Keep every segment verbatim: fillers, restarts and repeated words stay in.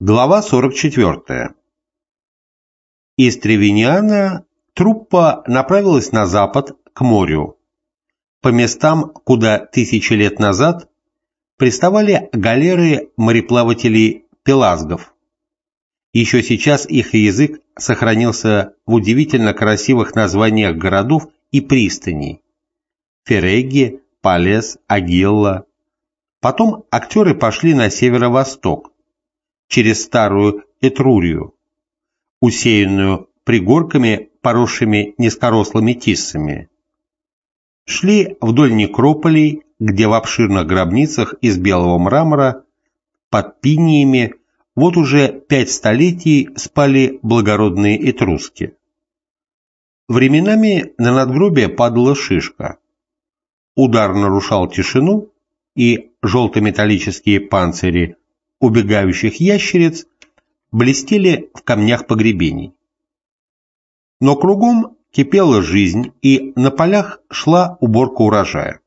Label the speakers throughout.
Speaker 1: Глава сорок четвёртая. Из Тревиниана труппа направилась на запад, к морю, по местам, куда тысячи лет назад приставали галеры мореплавателей-пелазгов. Еще сейчас их язык сохранился в удивительно красивых названиях городов и пристаней – Ферегги, Палес, Агилла. Потом актеры пошли на северо-восток, через старую Этрурию, усеянную пригорками, поросшими низкорослыми тиссами. Шли вдоль некрополей, где в обширных гробницах из белого мрамора под пиниями вот уже пять столетий спали благородные этруски. Временами на надгробие падала шишка. Удар нарушал тишину, и желто-металлические панцири убегающих ящериц блестели в камнях погребений. Но кругом кипела жизнь, и на полях шла уборка урожая.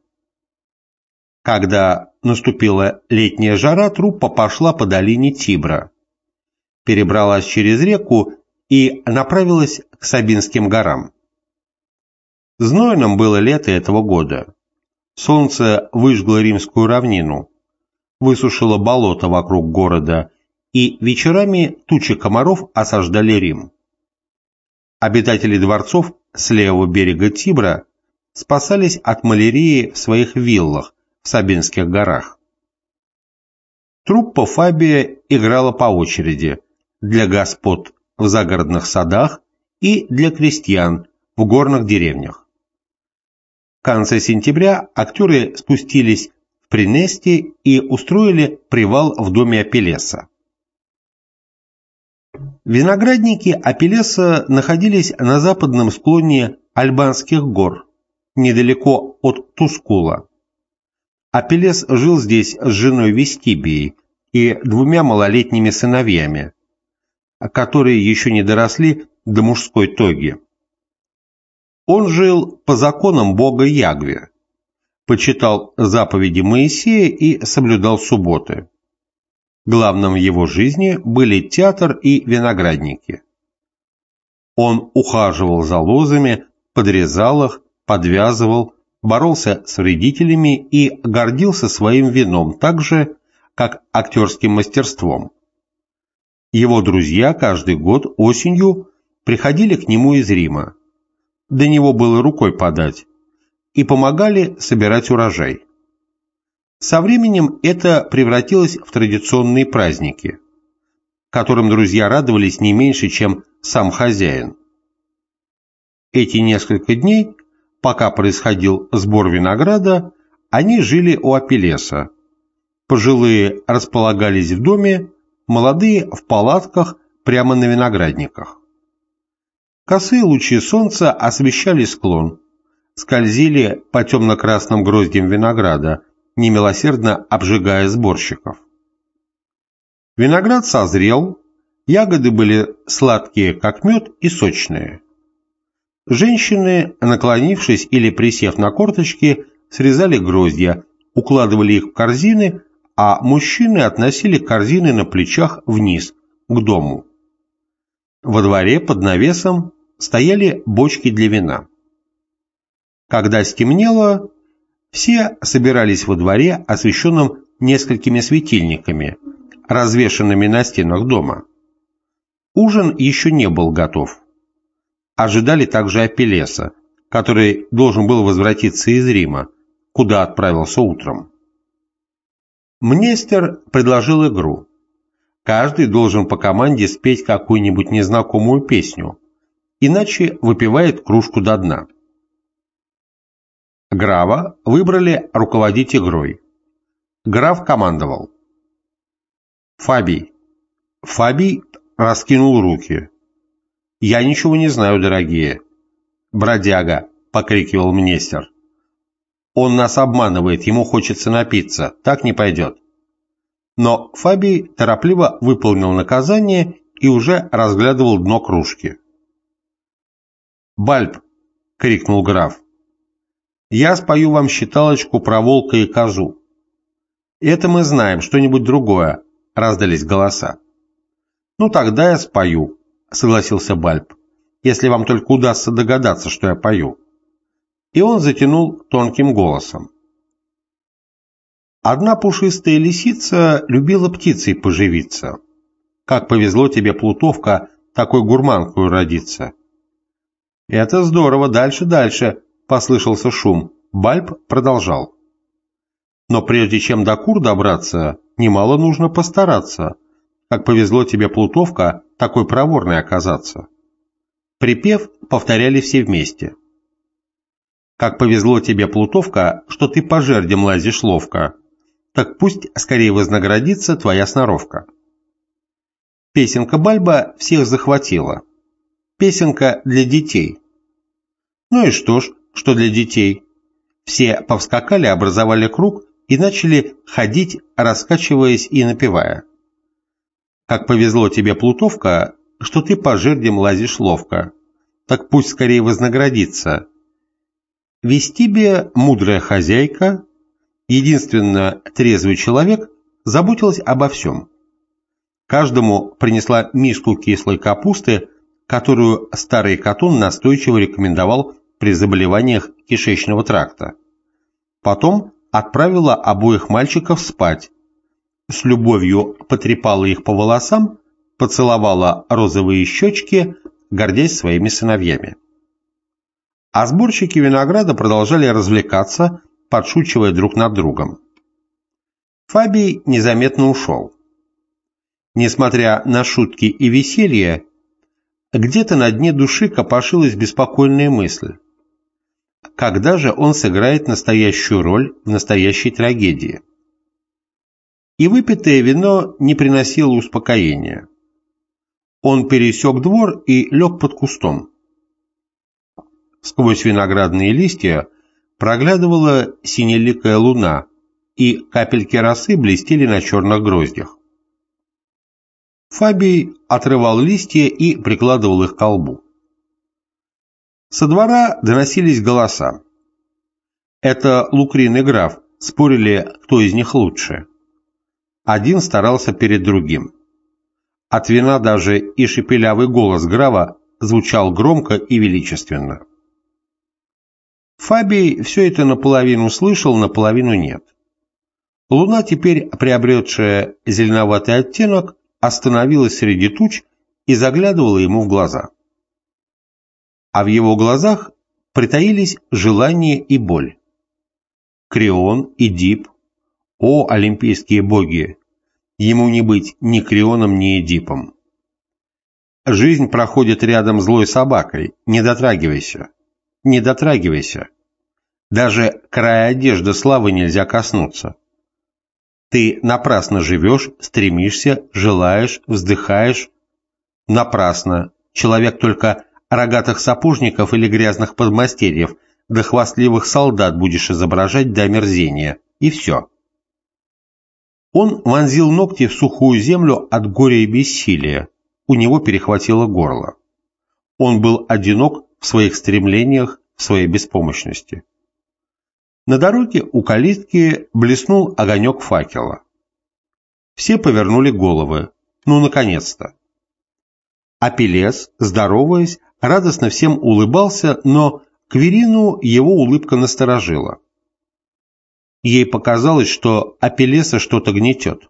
Speaker 1: Когда наступила летняя жара, труппа пошла по долине Тибра, перебралась через реку и направилась к Сабинским горам. Знойным было лето этого года. Солнце выжгло римскую равнину, высушило болото вокруг города, и вечерами тучи комаров осаждали Рим. Обитатели дворцов с левого берега Тибра спасались от малярии в своих виллах в Сабинских горах. Труппа Фабия играла по очереди для господ в загородных садах и для крестьян в горных деревнях. В конце сентября актеры спустились в Пренесте и устроили привал в доме Апеллеса. Виноградники Апеллеса находились на западном склоне Альбанских гор, недалеко от Тускула. Апеллес жил здесь с женой Вестибией и двумя малолетними сыновьями, которые еще не доросли до мужской тоги. Он жил по законам бога Ягве, почитал заповеди Моисея и соблюдал субботы. Главным в его жизни были театр и виноградники. Он ухаживал за лозами, подрезал их, подвязывал, боролся с вредителями и гордился своим вином так же, как актерским мастерством. Его друзья каждый год осенью приходили к нему из Рима, до него было рукой подать, и помогали собирать урожай. Со временем это превратилось в традиционные праздники, которым друзья радовались не меньше, чем сам хозяин. Эти несколько дней, пока происходил сбор винограда, они жили у Апеллеса. Пожилые располагались в доме, молодые в палатках прямо на виноградниках. Косые лучи солнца освещали склон, скользили по темно-красным гроздьям винограда, немилосердно обжигая сборщиков. Виноград созрел, ягоды были сладкие, как мед, и сочные. Женщины, наклонившись или присев на корточки, срезали гроздья, укладывали их в корзины, а мужчины относили корзины на плечах вниз, к дому. Во дворе под навесом стояли бочки для вина. Когда стемнело, все собирались во дворе, освещенном несколькими светильниками, развешанными на стенах дома. Ужин еще не был готов. Ожидали также Апеллеса, который должен был возвратиться из Рима, куда отправился утром. Мнестер предложил игру. Каждый должен по команде спеть какую-нибудь незнакомую песню, иначе выпивает кружку до дна. Графа выбрали руководить игрой. Граф командовал. Фабий. Фабий раскинул руки. «Я ничего не знаю, дорогие». «Бродяга», — покрикивал Мнестер. «Он нас обманывает, ему хочется напиться, так не пойдет». Но Фабий торопливо выполнил наказание и уже разглядывал дно кружки. «Бальб!» — крикнул граф. «Я спою вам считалочку про волка и козу». «Это мы знаем, что-нибудь другое», — раздались голоса. Ну тогда я спою, согласился Бальб, если вам только удастся догадаться, что я пою. И он затянул тонким голосом. Одна пушистая лисица любила птицей поживиться. Как повезло тебе, плутовка, такой гурманкою родиться. Это здорово, дальше, дальше, послышался шум. Бальб продолжал. Но прежде чем до кур добраться, немало нужно постараться. Как повезло тебе, плутовка, такой проворной оказаться. Припев повторяли все вместе. Как повезло тебе, плутовка, что ты по жердям лазишь ловко. Так пусть скорее вознаградится твоя сноровка. Песенка Бальба всех захватила. Песенка для детей. Ну и что ж, что для детей? Все повскакали, образовали круг и начали ходить, раскачиваясь и напевая. Как повезло тебе, плутовка, что ты по жердям лазишь ловко. Так пусть скорее вознаградится. Вестибия, мудрая хозяйка, единственно трезвый человек, заботилась обо всем. Каждому принесла миску кислой капусты, которую старый Катон настойчиво рекомендовал при заболеваниях кишечного тракта. Потом отправила обоих мальчиков спать, с любовью потрепала их по волосам, поцеловала розовые щечки, гордясь своими сыновьями. А сборщики винограда продолжали развлекаться, подшучивая друг над другом. Фабий незаметно ушел. Несмотря на шутки и веселье, где-то на дне души копошилась беспокойная мысль. Когда же он сыграет настоящую роль в настоящей трагедии? И выпитое вино не приносило успокоения. Он пересек двор и лег под кустом. Сквозь виноградные листья проглядывала синеликая луна, и капельки росы блестели на черных гроздях. Фабий отрывал листья и прикладывал их к колбу. Со двора доносились голоса. Это Лукрин и граф спорили, кто из них лучше. Один старался перед другим. От вина даже и шепелявый голос графа звучал громко и величественно. Фабий все это наполовину слышал, наполовину нет. Луна, теперь приобретшая зеленоватый оттенок, остановилась среди туч и заглядывала ему в глаза. А в его глазах притаились желание и боль. Крион, Эдип, о, олимпийские боги, ему не быть ни Крионом, ни Эдипом. Жизнь проходит рядом с злой собакой, не дотрагивайся, не дотрагивайся. Даже края одежды славы нельзя коснуться. Ты напрасно живешь, стремишься, желаешь, вздыхаешь. Напрасно. Человек только рогатых сапожников или грязных подмастерьев, да хвастливых солдат будешь изображать до омерзения. И все. Он вонзил ногти в сухую землю от горя и бессилия. У него перехватило горло. Он был одинок в своих стремлениях, в своей беспомощности. На дороге у калитки блеснул огонек факела. Все повернули головы. Ну, наконец-то. Апеллес, здороваясь, радостно всем улыбался, но Кверину его улыбка насторожила. Ей показалось, что Апеллеса что-то гнетет.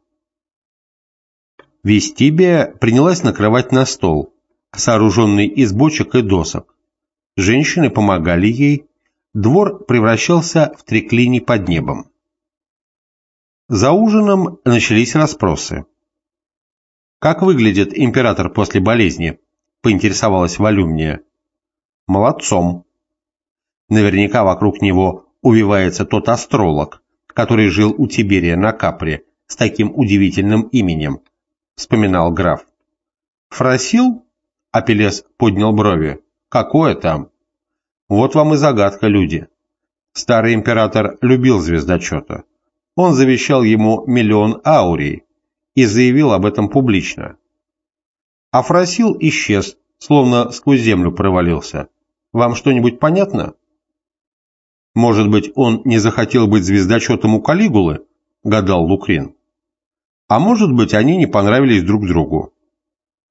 Speaker 1: Вестибия принялась накрывать на стол, сооруженный из бочек и досок. Женщины помогали ей. Двор превращался в триклиний под небом. За ужином начались расспросы. «Как выглядит император после болезни?» – поинтересовалась Волюмния. «Молодцом. Наверняка вокруг него увивается тот астролог, который жил у Тиберия на Капре с таким удивительным именем», – вспоминал граф. «Фросил?» – Апеллес поднял брови. «Какое там?» Вот вам и загадка, люди. Старый император любил звездочета. Он завещал ему миллион аурий и заявил об этом публично. А Фросил исчез, словно сквозь землю провалился. Вам что-нибудь понятно? Может быть, он не захотел быть звездочетом у Калигулы, гадал Лукрин. А может быть, они не понравились друг другу.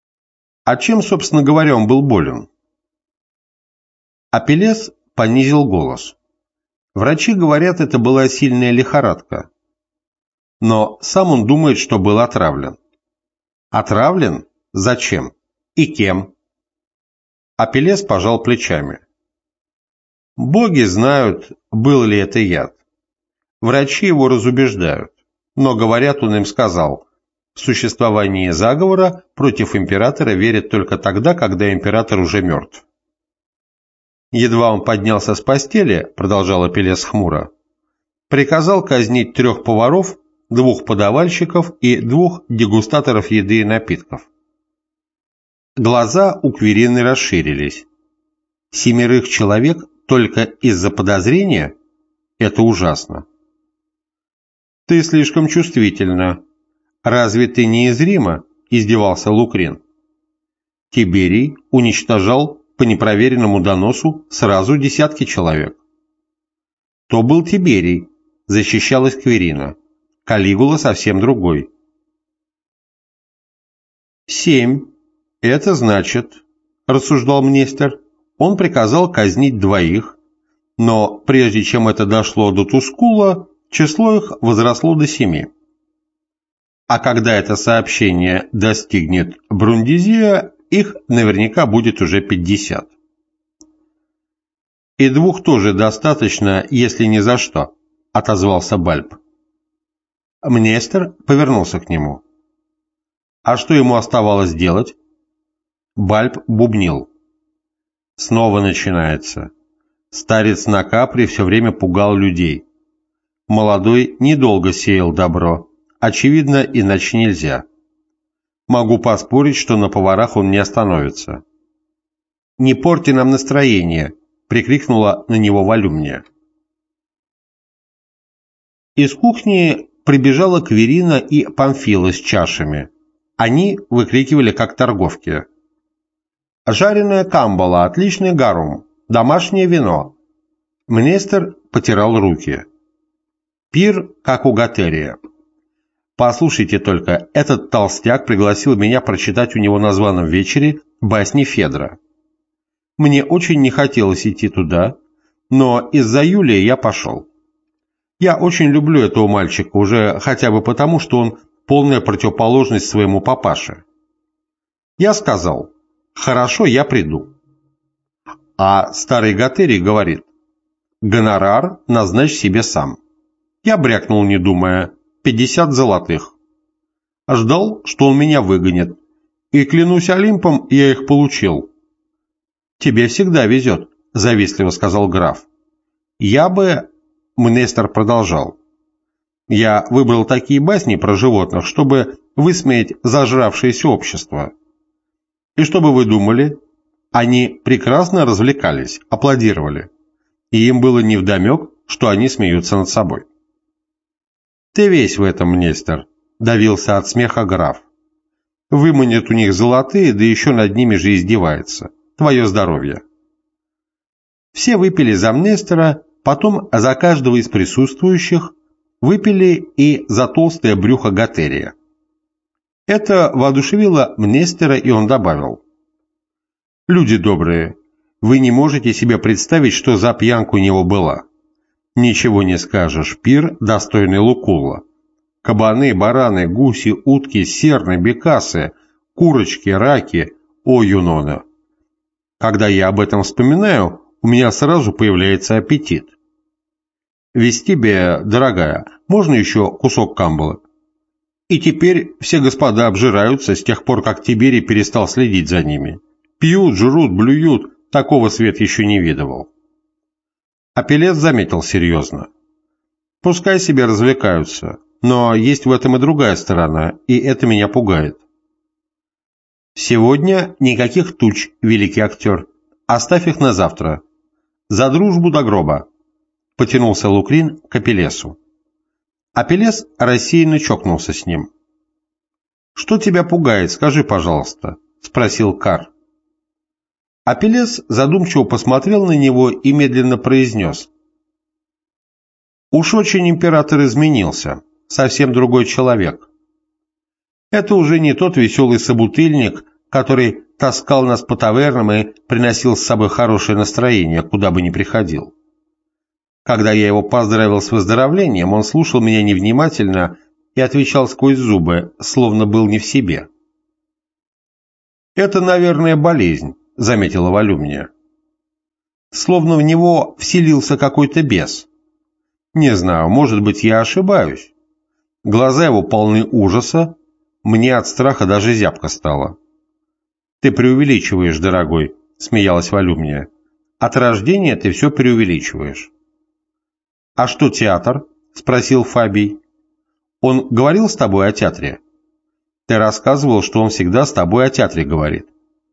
Speaker 1: А чем, собственно говоря, он был болен? Апеллес понизил голос. Врачи говорят, это была сильная лихорадка. Но сам он думает, что был отравлен. Отравлен? Зачем? И кем? Апеллес пожал плечами. Боги знают, был ли это яд. Врачи его разубеждают, но, говорят, он им сказал, в существование заговора против императора верят только тогда, когда император уже мертв. Едва он поднялся с постели, продолжал Апеллес хмуро, приказал казнить трех поваров, двух подавальщиков и двух дегустаторов еды и напитков. Глаза у Кверины расширились. Семерых человек только из-за подозрения? Это ужасно. Ты слишком чувствительна. Разве ты не из Рима? Издевался Лукрин. Тиберий уничтожал по непроверенному доносу сразу десятки человек. То был Тиберий, защищалась Кверина. Калигула совсем другой. Семь. Это значит, рассуждал Мнестер, он приказал казнить двоих, но прежде чем это дошло до Тускула, число их возросло до семи. А когда это сообщение достигнет Брундизия, их наверняка будет уже пятьдесят. «И двух тоже достаточно, если ни за что», — отозвался Бальб. Мнестер повернулся к нему. А что ему оставалось делать? Бальб бубнил. Снова начинается. Старец на Капри все время пугал людей. Молодой недолго сеял добро. Очевидно, иначе нельзя. Могу поспорить, что на поварах он не остановится. «Не порти нам настроение!» — прикрикнула на него Волюмния. Из кухни прибежала Кверина и Памфила с чашами. Они выкрикивали, как торговки. «Жареная камбала, отличный гарум, домашнее вино». Мнестер потирал руки. «Пир, как у Готерия». Послушайте только, этот толстяк пригласил меня прочитать у него на званом вечере басни Федра. Мне очень не хотелось идти туда, но из-за Юлия я пошел. Я очень люблю этого мальчика, уже хотя бы потому, что он полная противоположность своему папаше. Я сказал, хорошо, я приду. А старый Готерий говорит, гонорар назначь себе сам. Я брякнул, не думая, пятьдесят золотых. Ждал, что он меня выгонит, и, клянусь Олимпом, я их получил. «Тебе всегда везет», — завистливо сказал граф. «Я бы...» — Мнестер продолжал. «Я выбрал такие басни про животных, чтобы высмеять зажравшееся общество. И что бы вы думали? Они прекрасно развлекались, аплодировали. И им было невдомек, что они смеются над собой». «Ты весь в этом, Мнестер», — давился от смеха граф. «Выманит у них золотые, да еще над ними же издевается. Твое здоровье». Все выпили за Мнестера, потом за каждого из присутствующих, выпили и за толстое брюхо Готерия. Это воодушевило Мнестера, и он добавил. «Люди добрые, вы не можете себе представить, что за пьянка у него была. Ничего не скажешь, пир, достойный Лукулла. Кабаны, бараны, гуси, утки, серны, бекасы, курочки, раки, о, Юнона. Когда я об этом вспоминаю, у меня сразу появляется аппетит. Вестибия, дорогая, можно еще кусок камбалы?» И теперь все господа обжираются с тех пор, как Тиберий перестал следить за ними. Пьют, жрут, блюют, такого свет еще не видывал. Апеллес заметил серьезно. Пускай себе развлекаются, но есть в этом и другая сторона, и это меня пугает. Сегодня никаких туч, великий актер. Оставь их на завтра. За дружбу до гроба. Потянулся Лукрин к Апеллесу. Апеллес рассеянно чокнулся с ним. «Что тебя пугает, скажи, пожалуйста?» – спросил Кар. Апеллес задумчиво посмотрел на него и медленно произнес. «Уж очень император изменился, совсем другой человек. Это уже не тот веселый собутыльник, который таскал нас по тавернам и приносил с собой хорошее настроение, куда бы ни приходил. Когда я его поздравил с выздоровлением, он слушал меня невнимательно и отвечал сквозь зубы, словно был не в себе. «Это, наверное, болезнь», — заметила Волюмния. «Словно в него вселился какой-то бес. Не знаю, может быть, я ошибаюсь. Глаза его полны ужаса, мне от страха даже зябко стало». «Ты преувеличиваешь, дорогой», — смеялась Волюмния. «От рождения ты все преувеличиваешь». «А что театр?» — спросил Фабий. «Он говорил с тобой о театре?» «Ты рассказывал, что он всегда с тобой о театре говорит».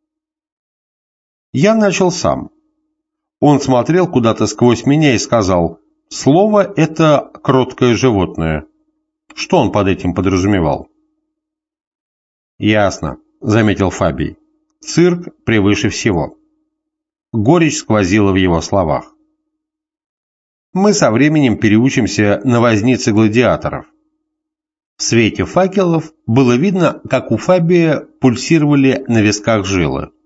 Speaker 1: Я начал сам. Он смотрел куда-то сквозь меня и сказал: «Слово — это кроткое животное». Что он под этим подразумевал? «Ясно», — заметил Фабий. «Цирк превыше всего». Горечь сквозила в его словах. Мы со временем переучимся на возницы гладиаторов. В свете факелов было видно, как у Фабия пульсировали на висках жилы.